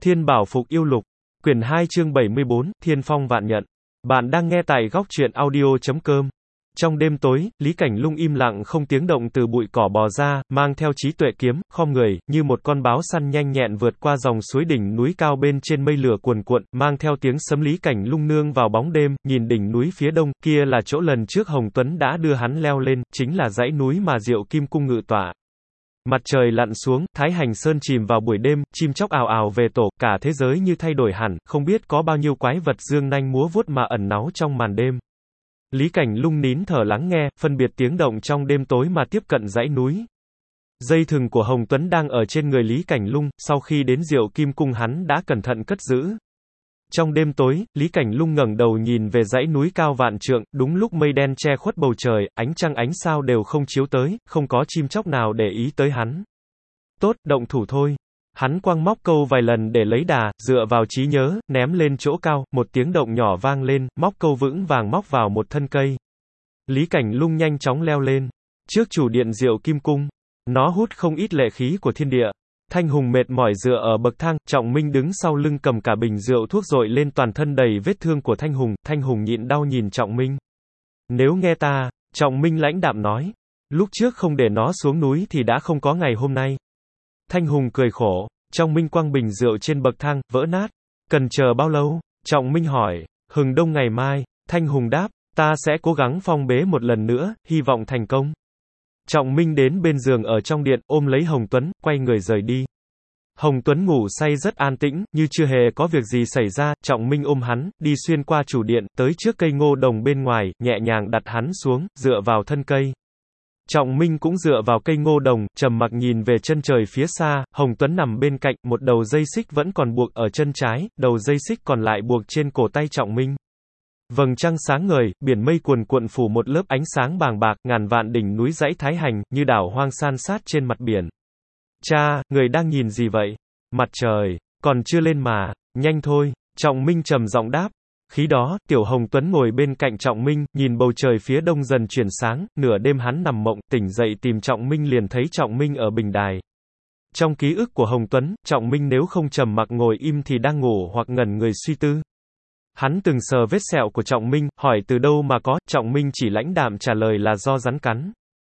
Thiên Bảo Phục Yêu Lục, quyển 2 chương 74, Thiên Phong Vạn Nhận. Bạn đang nghe tại góc truyện audio.com. Trong đêm tối, Lý Cảnh Lung im lặng không tiếng động từ bụi cỏ bò ra, mang theo trí tuệ kiếm, khom người, như một con báo săn nhanh nhẹn vượt qua dòng suối đỉnh núi cao bên trên mây lửa cuồn cuộn, mang theo tiếng sấm. Lý Cảnh Lung nương vào bóng đêm, nhìn đỉnh núi phía đông, kia là chỗ lần trước Hồng Tuấn đã đưa hắn leo lên, chính là dãy núi mà Diệu Kim Cung ngự tọa. Mặt trời lặn xuống, Thái Hành Sơn chìm vào buổi đêm, chim chóc ào ào về tổ, cả thế giới như thay đổi hẳn, không biết có bao nhiêu quái vật dương nanh múa vuốt mà ẩn náu trong màn đêm. Lý Cảnh Lung nín thở lắng nghe, phân biệt tiếng động trong đêm tối mà tiếp cận dãy núi. Dây thừng của Hồng Tuấn đang ở trên người Lý Cảnh Lung, sau khi đến Diệu Kim Cung hắn đã cẩn thận cất giữ. Trong đêm tối, Lý Cảnh Lung ngẩng đầu nhìn về dãy núi cao vạn trượng, đúng lúc mây đen che khuất bầu trời, ánh trăng ánh sao đều không chiếu tới, không có chim chóc nào để ý tới hắn. Tốt, động thủ thôi. Hắn quăng móc câu vài lần để lấy đà, dựa vào trí nhớ, ném lên chỗ cao, một tiếng động nhỏ vang lên, móc câu vững vàng móc vào một thân cây. Lý Cảnh Lung nhanh chóng leo lên. Trước chủ điện Diệu Kim Cung, nó hút không ít lệ khí của thiên địa. Thanh Hùng mệt mỏi dựa ở bậc thang, Trọng Minh đứng sau lưng cầm cả bình rượu thuốc dội lên toàn thân đầy vết thương của Thanh Hùng nhịn đau nhìn Trọng Minh. Nếu nghe ta, Trọng Minh lãnh đạm nói, lúc trước không để nó xuống núi thì đã không có ngày hôm nay. Thanh Hùng cười khổ, Trọng Minh quăng bình rượu trên bậc thang, vỡ nát. Cần chờ bao lâu? Trọng Minh hỏi, hừng đông ngày mai. Thanh Hùng đáp, ta sẽ cố gắng phong bế một lần nữa, hy vọng thành công. Trọng Minh đến bên giường ở trong điện, ôm lấy Hồng Tuấn, quay người rời đi. Hồng Tuấn ngủ say rất an tĩnh, như chưa hề có việc gì xảy ra. Trọng Minh ôm hắn, đi xuyên qua chủ điện, tới trước cây ngô đồng bên ngoài, nhẹ nhàng đặt hắn xuống, dựa vào thân cây. Trọng Minh cũng dựa vào cây ngô đồng, trầm mặc nhìn về chân trời phía xa. Hồng Tuấn nằm bên cạnh, một đầu dây xích vẫn còn buộc ở chân trái, đầu dây xích còn lại buộc trên cổ tay Trọng Minh. Vầng trăng sáng ngời, biển mây cuồn cuộn phủ một lớp ánh sáng bàng bạc, ngàn vạn đỉnh núi dãy Thái Hành, như đảo hoang san sát trên mặt biển. Cha, người đang nhìn gì vậy? Mặt trời, còn chưa lên mà, nhanh thôi, Trọng Minh trầm giọng đáp. Khi đó, Tiểu Hồng Tuấn ngồi bên cạnh Trọng Minh, nhìn bầu trời phía đông dần chuyển sáng, nửa đêm hắn nằm mộng, tỉnh dậy tìm Trọng Minh liền thấy Trọng Minh ở bình đài. Trong ký ức của Hồng Tuấn, Trọng Minh nếu không trầm mặc ngồi im thì đang ngủ hoặc ngẩn người suy tư. Hắn từng sờ vết sẹo của Trọng Minh, hỏi từ đâu mà có, Trọng Minh chỉ lãnh đạm trả lời là do rắn cắn.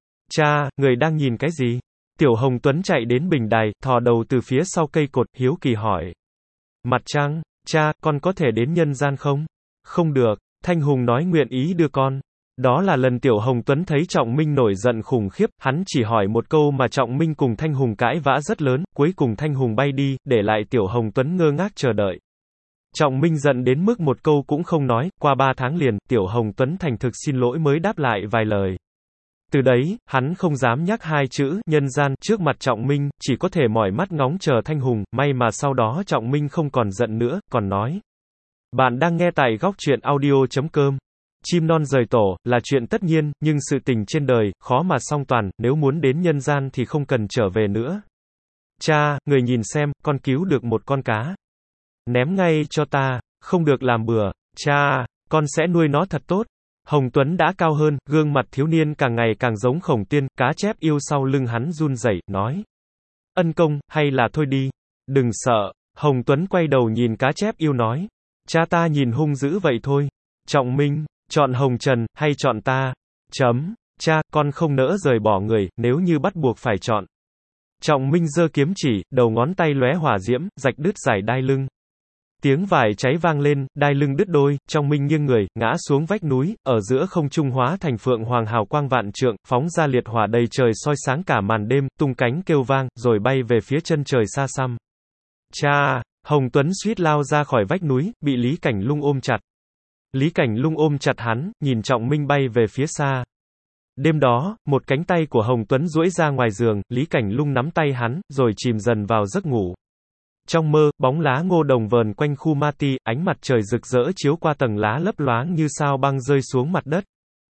Cha, người đang nhìn cái gì? Tiểu Hồng Tuấn chạy đến bình đài, thò đầu từ phía sau cây cột, hiếu kỳ hỏi. Mặt trăng, cha, con có thể đến nhân gian không? Không được, Thanh Hùng nói nguyện ý đưa con. Đó là lần Tiểu Hồng Tuấn thấy Trọng Minh nổi giận khủng khiếp, hắn chỉ hỏi một câu mà Trọng Minh cùng Thanh Hùng cãi vã rất lớn, cuối cùng Thanh Hùng bay đi, để lại Tiểu Hồng Tuấn ngơ ngác chờ đợi. Trọng Minh giận đến mức một câu cũng không nói, qua 3 tháng liền, Tiểu Hồng Tuấn thành thực xin lỗi mới đáp lại vài lời. Từ đấy, hắn không dám nhắc hai chữ, nhân gian, trước mặt Trọng Minh, chỉ có thể mỏi mắt ngóng chờ Thanh Hùng, may mà sau đó Trọng Minh không còn giận nữa, còn nói. Bạn đang nghe tại góc truyện audio.com. Chim non rời tổ, là chuyện tất nhiên, nhưng sự tình trên đời, khó mà song toàn, nếu muốn đến nhân gian thì không cần trở về nữa. Cha, người nhìn xem, con cứu được một con cá. Ném ngay cho ta, không được làm bừa, cha, con sẽ nuôi nó thật tốt. Hồng Tuấn đã cao hơn, gương mặt thiếu niên càng ngày càng giống Khổng Tiên, cá chép yêu sau lưng hắn run rẩy, nói. Ân công, hay là thôi đi. Đừng sợ, Hồng Tuấn quay đầu nhìn cá chép yêu nói. Cha ta nhìn hung dữ vậy thôi. Trọng Minh, chọn Hồng Trần, hay chọn ta? Cha, con không nỡ rời bỏ người, nếu như bắt buộc phải chọn. Trọng Minh giơ kiếm chỉ, đầu ngón tay lóe hỏa diễm, rạch đứt dải đai lưng. Tiếng vải cháy vang lên, đai lưng đứt đôi, Trọng Minh nghiêng người, ngã xuống vách núi, ở giữa không trung hóa thành phượng hoàng hào quang vạn trượng, phóng ra liệt hỏa đầy trời soi sáng cả màn đêm, tung cánh kêu vang, rồi bay về phía chân trời xa xăm. Cha, Hồng Tuấn suýt lao ra khỏi vách núi, bị Lý Cảnh Lung ôm chặt. Lý Cảnh Lung ôm chặt hắn, nhìn Trọng Minh bay về phía xa. Đêm đó, một cánh tay của Hồng Tuấn duỗi ra ngoài giường, Lý Cảnh Lung nắm tay hắn, rồi chìm dần vào giấc ngủ. Trong mơ, bóng lá ngô đồng vờn quanh khu ma ti, ánh mặt trời rực rỡ chiếu qua tầng lá lấp loáng như sao băng rơi xuống mặt đất.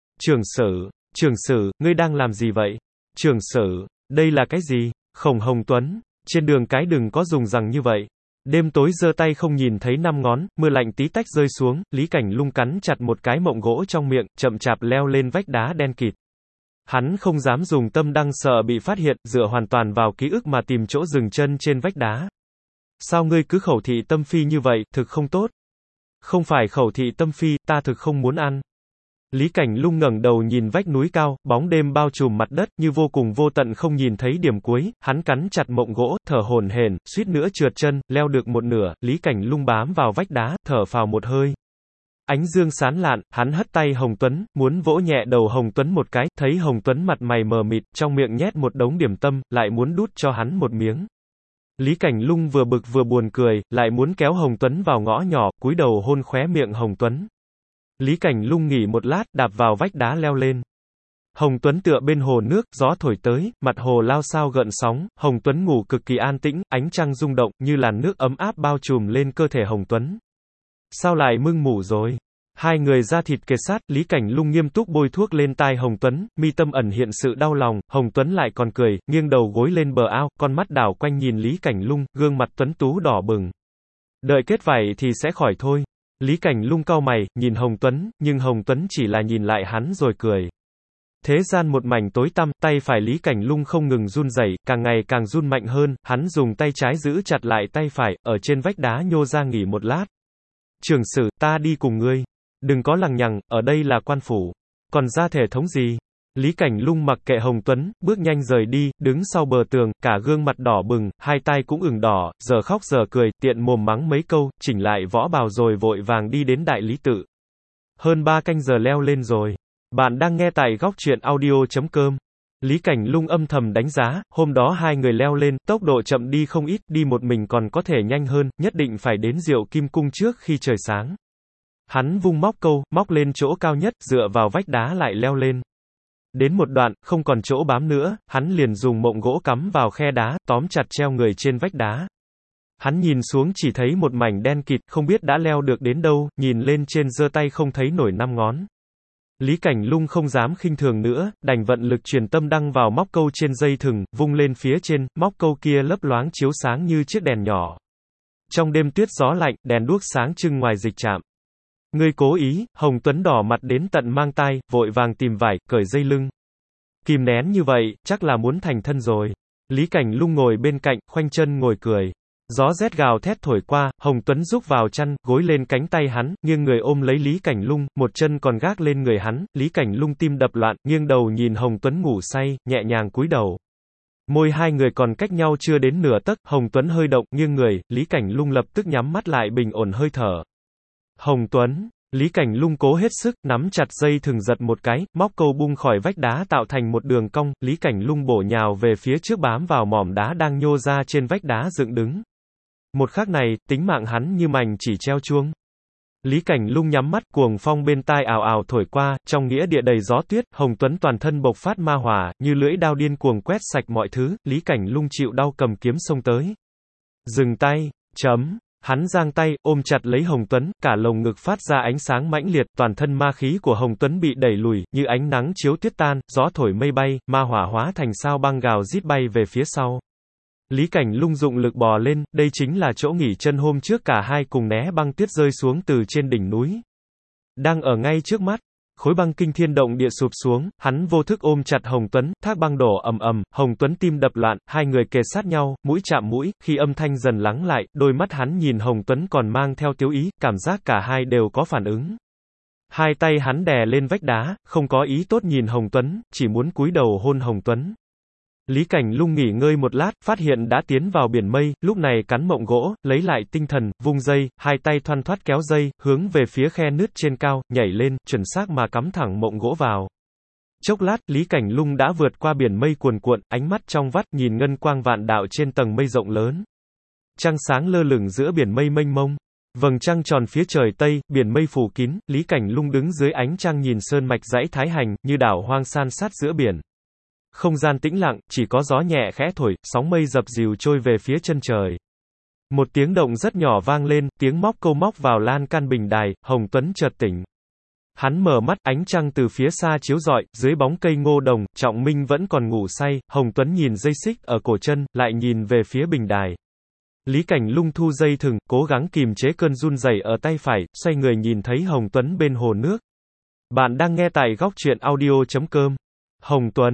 Trưởng sử, ngươi đang làm gì vậy? Trưởng sử, đây là cái gì? Khổng Hồng Tuấn, trên đường cái đừng có dùng rằng như vậy. Đêm tối giơ tay không nhìn thấy 5 ngón, mưa lạnh tí tách rơi xuống, Lý Cảnh Lung cắn chặt một cái mộng gỗ trong miệng, chậm chạp leo lên vách đá đen kịt. Hắn không dám dùng tâm đăng sợ bị phát hiện, dựa hoàn toàn vào ký ức mà tìm chỗ dừng chân trên vách đá. Sao ngươi cứ khẩu thị tâm phi như vậy, thực không tốt. Không phải khẩu thị tâm phi, ta thực không muốn ăn. Lý Cảnh Lung ngẩng đầu nhìn vách núi cao, bóng đêm bao trùm mặt đất, như vô cùng vô tận không nhìn thấy điểm cuối, hắn cắn chặt mộng gỗ, thở hổn hển, suýt nữa trượt chân, leo được một nửa, Lý Cảnh Lung bám vào vách đá, thở phào một hơi. Ánh dương sáng lạn, hắn hất tay Hồng Tuấn, muốn vỗ nhẹ đầu Hồng Tuấn một cái, thấy Hồng Tuấn mặt mày mờ mịt, trong miệng nhét một đống điểm tâm, lại muốn đút cho hắn một miếng. Lý Cảnh Lung vừa bực vừa buồn cười, lại muốn kéo Hồng Tuấn vào ngõ nhỏ, cúi đầu hôn khóe miệng Hồng Tuấn. Lý Cảnh Lung nghỉ một lát, đạp vào vách đá leo lên. Hồng Tuấn tựa bên hồ nước, gió thổi tới, mặt hồ lao xao gợn sóng, Hồng Tuấn ngủ cực kỳ an tĩnh, ánh trăng rung động, như làn nước ấm áp bao trùm lên cơ thể Hồng Tuấn. Sao lại mưng mủ rồi? Hai người da thịt kề sát, Lý Cảnh Lung nghiêm túc bôi thuốc lên tai Hồng Tuấn, mi tâm ẩn hiện sự đau lòng, Hồng Tuấn lại còn cười, nghiêng đầu gối lên bờ ao, con mắt đảo quanh nhìn Lý Cảnh Lung, gương mặt tuấn tú đỏ bừng. Đợi kết vảy thì sẽ khỏi thôi. Lý Cảnh Lung cau mày, nhìn Hồng Tuấn, nhưng Hồng Tuấn chỉ là nhìn lại hắn rồi cười. Thế gian một mảnh tối tăm, tay phải Lý Cảnh Lung không ngừng run rẩy, càng ngày càng run mạnh hơn, hắn dùng tay trái giữ chặt lại tay phải, ở trên vách đá nhô ra nghỉ một lát. Trưởng sử, ta đi cùng ngươi. Đừng có lằng nhằng, ở đây là quan phủ. Còn ra thể thống gì? Lý Cảnh Lung mặc kệ Hồng Tuấn, bước nhanh rời đi, đứng sau bờ tường, cả gương mặt đỏ bừng, hai tay cũng ửng đỏ, giờ khóc giờ cười, tiện mồm mắng mấy câu, chỉnh lại võ bào rồi vội vàng đi đến Đại Lý Tự. Hơn 3 canh giờ leo lên rồi. Bạn đang nghe tại góc truyện audio.com. Lý Cảnh Lung âm thầm đánh giá, hôm đó hai người leo lên, tốc độ chậm đi không ít, đi một mình còn có thể nhanh hơn, nhất định phải đến Diệu Kim Cung trước khi trời sáng. Hắn vung móc câu, móc lên chỗ cao nhất, dựa vào vách đá lại leo lên. Đến một đoạn, không còn chỗ bám nữa, hắn liền dùng mộng gỗ cắm vào khe đá, tóm chặt treo người trên vách đá. Hắn nhìn xuống chỉ thấy một mảnh đen kịt, không biết đã leo được đến đâu, nhìn lên trên giơ tay không thấy nổi 5 ngón. Lý Cảnh Lung không dám khinh thường nữa, đành vận lực truyền tâm đăng vào móc câu trên dây thừng, vung lên phía trên, móc câu kia lấp loáng chiếu sáng như chiếc đèn nhỏ. Trong đêm tuyết gió lạnh, đèn đuốc sáng trưng ngoài dịch trạm. Ngươi cố ý, Hồng Tuấn đỏ mặt đến tận mang tai, vội vàng tìm vải, cởi dây lưng. Kìm nén như vậy, chắc là muốn thành thân rồi. Lý Cảnh Lung ngồi bên cạnh, khoanh chân ngồi cười. Gió rét gào thét thổi qua, Hồng Tuấn rúc vào chăn, gối lên cánh tay hắn, nghiêng người ôm lấy Lý Cảnh Lung, một chân còn gác lên người hắn, Lý Cảnh Lung tim đập loạn, nghiêng đầu nhìn Hồng Tuấn ngủ say, nhẹ nhàng cúi đầu. Môi hai người còn cách nhau chưa đến nửa tấc, Hồng Tuấn hơi động, nghiêng người, Lý Cảnh Lung lập tức nhắm mắt lại bình ổn hơi thở. Hồng Tuấn, Lý Cảnh Lung cố hết sức, nắm chặt dây thừng giật một cái, móc câu bung khỏi vách đá tạo thành một đường cong, Lý Cảnh Lung bổ nhào về phía trước bám vào mỏm đá đang nhô ra trên vách đá dựng đứng. Một khắc này, tính mạng hắn như mành chỉ treo chuông. Lý Cảnh Lung nhắm mắt, cuồng phong bên tai ào ào thổi qua, trong nghĩa địa đầy gió tuyết, Hồng Tuấn toàn thân bộc phát ma hỏa, như lưỡi đao điên cuồng quét sạch mọi thứ, Lý Cảnh Lung chịu đau cầm kiếm xông tới. Dừng tay, chấm. Hắn giang tay, ôm chặt lấy Hồng Tuấn, cả lồng ngực phát ra ánh sáng mãnh liệt, toàn thân ma khí của Hồng Tuấn bị đẩy lùi, như ánh nắng chiếu tuyết tan, gió thổi mây bay, ma hỏa hóa thành sao băng gào rít bay về phía sau. Lý Cảnh Lung dụng lực bò lên, đây chính là chỗ nghỉ chân hôm trước cả hai cùng né băng tuyết rơi xuống từ trên đỉnh núi. Đang ở ngay trước mắt. Khối băng kinh thiên động địa sụp xuống, hắn vô thức ôm chặt Hồng Tuấn, thác băng đổ ầm ầm, Hồng Tuấn tim đập loạn, hai người kề sát nhau, mũi chạm mũi, khi âm thanh dần lắng lại, đôi mắt hắn nhìn Hồng Tuấn còn mang theo tiếu ý, cảm giác cả hai đều có phản ứng. Hai tay hắn đè lên vách đá, không có ý tốt nhìn Hồng Tuấn, chỉ muốn cúi đầu hôn Hồng Tuấn. Lý Cảnh Lung nghỉ ngơi một lát, phát hiện đã tiến vào biển mây, lúc này cắn mộng gỗ, lấy lại tinh thần, vung dây, hai tay thoăn thoắt kéo dây, hướng về phía khe nứt trên cao, nhảy lên, chuẩn xác mà cắm thẳng mộng gỗ vào. Chốc lát, Lý Cảnh Lung đã vượt qua biển mây cuồn cuộn, ánh mắt trong vắt nhìn ngân quang vạn đạo trên tầng mây rộng lớn. Trăng sáng lơ lửng giữa biển mây mênh mông. Vầng trăng tròn phía trời Tây, biển mây phủ kín, Lý Cảnh Lung đứng dưới ánh trăng nhìn sơn mạch dãy Thái Hành, như đảo hoang san sát giữa biển. Không gian tĩnh lặng, chỉ có gió nhẹ khẽ thổi, sóng mây dập dìu trôi về phía chân trời. Một tiếng động rất nhỏ vang lên, tiếng móc câu móc vào lan can bình đài, Hồng Tuấn chợt tỉnh. Hắn mở mắt, ánh trăng từ phía xa chiếu rọi, dưới bóng cây ngô đồng, Trọng Minh vẫn còn ngủ say, Hồng Tuấn nhìn dây xích ở cổ chân, lại nhìn về phía bình đài. Lý Cảnh Lung thu dây thừng, cố gắng kìm chế cơn run rẩy ở tay phải, xoay người nhìn thấy Hồng Tuấn bên hồ nước. Bạn đang nghe tại góc truyện audio.com. Hồng Tuấn.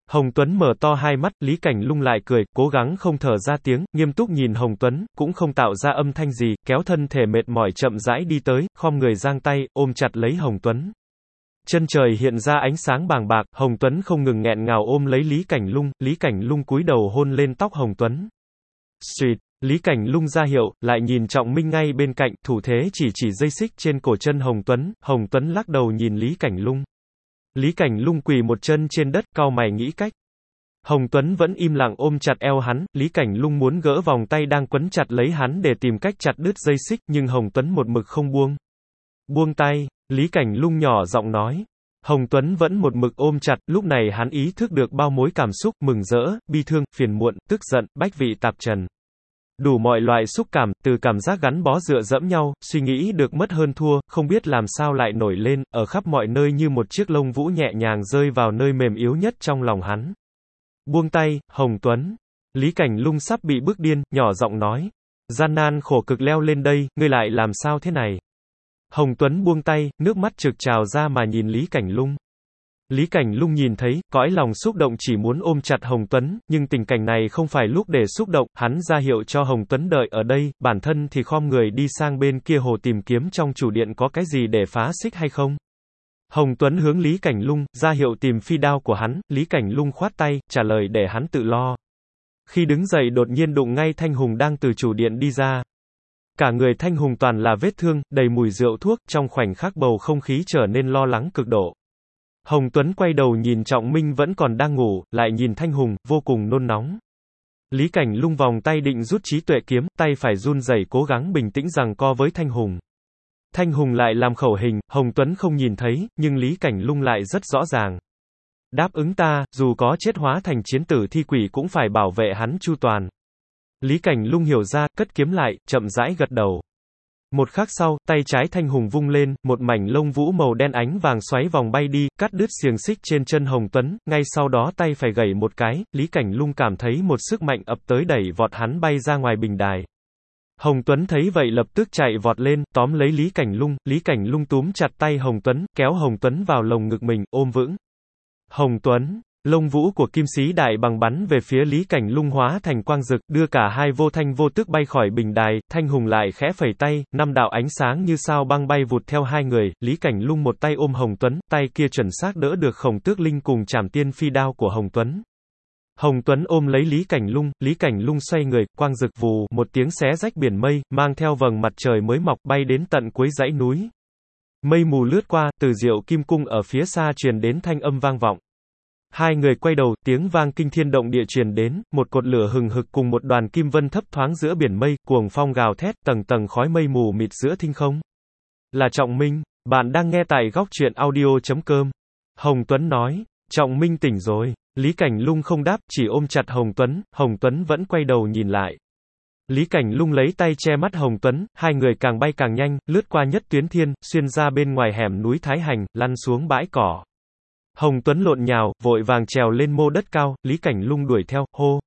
Hồng Tuấn mở to hai mắt, Lý Cảnh Lung lại cười, cố gắng không thở ra tiếng, nghiêm túc nhìn Hồng Tuấn, cũng không tạo ra âm thanh gì, kéo thân thể mệt mỏi chậm rãi đi tới, khom người giang tay, ôm chặt lấy Hồng Tuấn. Chân trời hiện ra ánh sáng bàng bạc, Hồng Tuấn không ngừng nghẹn ngào ôm lấy Lý Cảnh Lung cúi đầu hôn lên tóc Hồng Tuấn. Xuyệt, Lý Cảnh Lung ra hiệu, lại nhìn Trọng Minh ngay bên cạnh, thủ thế chỉ dây xích trên cổ chân Hồng Tuấn lắc đầu nhìn Lý Cảnh Lung. Lý Cảnh Lung quỳ một chân trên đất, cau mày nghĩ cách. Hồng Tuấn vẫn im lặng ôm chặt eo hắn, Lý Cảnh Lung muốn gỡ vòng tay đang quấn chặt lấy hắn để tìm cách chặt đứt dây xích, nhưng Hồng Tuấn một mực không buông. Buông tay, Lý Cảnh Lung nhỏ giọng nói. Hồng Tuấn vẫn một mực ôm chặt, lúc này hắn ý thức được bao mối cảm xúc, mừng rỡ, bi thương, phiền muộn, tức giận, bách vị tạp trần. Đủ mọi loại xúc cảm, từ cảm giác gắn bó dựa dẫm nhau, suy nghĩ được mất hơn thua, không biết làm sao lại nổi lên, ở khắp mọi nơi như một chiếc lông vũ nhẹ nhàng rơi vào nơi mềm yếu nhất trong lòng hắn. Buông tay, Hồng Tuấn. Lý Cảnh Lung sắp bị bức điên, nhỏ giọng nói. Gian nan khổ cực leo lên đây, ngươi lại làm sao thế này? Hồng Tuấn buông tay, nước mắt trực trào ra mà nhìn Lý Cảnh Lung. Lý Cảnh Lung nhìn thấy, cõi lòng xúc động chỉ muốn ôm chặt Hồng Tuấn, nhưng tình cảnh này không phải lúc để xúc động, hắn ra hiệu cho Hồng Tuấn đợi ở đây, bản thân thì khom người đi sang bên kia hồ tìm kiếm trong chủ điện có cái gì để phá xích hay không. Hồng Tuấn hướng Lý Cảnh Lung, ra hiệu tìm phi đao của hắn, Lý Cảnh Lung khoát tay, trả lời để hắn tự lo. Khi đứng dậy đột nhiên đụng ngay Thanh Hùng đang từ chủ điện đi ra. Cả người Thanh Hùng toàn là vết thương, đầy mùi rượu thuốc, trong khoảnh khắc bầu không khí trở nên lo lắng cực độ. Hồng Tuấn quay đầu nhìn Trọng Minh vẫn còn đang ngủ, lại nhìn Thanh Hùng, vô cùng nôn nóng. Lý Cảnh Lung vòng tay định rút trí tuệ kiếm, tay phải run rẩy cố gắng bình tĩnh giằng co với Thanh Hùng. Thanh Hùng lại làm khẩu hình, Hồng Tuấn không nhìn thấy, nhưng Lý Cảnh Lung lại rất rõ ràng. Đáp ứng ta, dù có chết hóa thành chiến tử thi quỷ cũng phải bảo vệ hắn chu toàn. Lý Cảnh Lung hiểu ra, cất kiếm lại, chậm rãi gật đầu. Một khắc sau, tay trái Thanh Hùng vung lên, một mảnh lông vũ màu đen ánh vàng xoáy vòng bay đi, cắt đứt xiềng xích trên chân Hồng Tuấn, ngay sau đó tay phải gẩy một cái, Lý Cảnh Lung cảm thấy một sức mạnh ập tới đẩy vọt hắn bay ra ngoài bình đài. Hồng Tuấn thấy vậy lập tức chạy vọt lên, tóm lấy Lý Cảnh Lung túm chặt tay Hồng Tuấn, kéo Hồng Tuấn vào lồng ngực mình, ôm vững. Hồng Tuấn, lông vũ của kim sĩ đại bằng bắn về phía Lý Cảnh Lung hóa thành quang dực, đưa cả hai vô thanh vô tức bay khỏi bình đài, Thanh Hùng lại khẽ phẩy tay, 5 đạo ánh sáng như sao băng bay vụt theo hai người, Lý Cảnh Lung một tay ôm Hồng Tuấn, tay kia chuẩn xác đỡ được Khổng Tước Linh cùng Trảm Tiên phi đao của Hồng Tuấn. Hồng Tuấn ôm lấy Lý Cảnh Lung xoay người, quang dực vù, một tiếng xé rách biển mây, mang theo vầng mặt trời mới mọc bay đến tận cuối dãy núi. Mây mù lướt qua, từ Diệu Kim Cung ở phía xa truyền đến thanh âm vang vọng. Hai người quay đầu, tiếng vang kinh thiên động địa truyền đến, một cột lửa hừng hực cùng một đoàn kim vân thấp thoáng giữa biển mây, cuồng phong gào thét, tầng tầng khói mây mù mịt giữa thinh không. Là Trọng Minh, bạn đang nghe tại góc truyện audio.com. Hồng Tuấn nói, Trọng Minh tỉnh rồi. Lý Cảnh Lung không đáp, chỉ ôm chặt Hồng Tuấn vẫn quay đầu nhìn lại. Lý Cảnh Lung lấy tay che mắt Hồng Tuấn, hai người càng bay càng nhanh, lướt qua Nhất Tuyến Thiên, xuyên ra bên ngoài hẻm núi Thái Hành, lăn xuống bãi cỏ. Hồng Tuấn lộn nhào, vội vàng trèo lên mô đất cao, Lý Cảnh Lung đuổi theo, hô.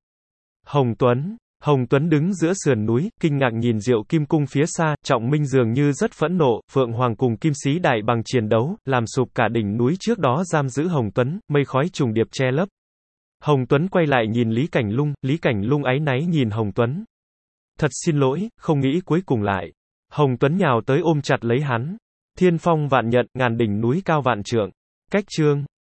Hồng Tuấn đứng giữa sườn núi, kinh ngạc nhìn Diệu Kim Cung phía xa, Trọng Minh dường như rất phẫn nộ, Phượng Hoàng cùng Kim Sĩ Đại bằng chiến đấu, làm sụp cả đỉnh núi trước đó giam giữ Hồng Tuấn, mây khói trùng điệp che lấp. Hồng Tuấn quay lại nhìn Lý Cảnh Lung áy náy nhìn Hồng Tuấn. Thật xin lỗi, không nghĩ cuối cùng lại. Hồng Tuấn nhào tới ôm chặt lấy hắn. Thiên phong vạn nhận, ngàn đỉnh núi cao vạn trượng. Cách chương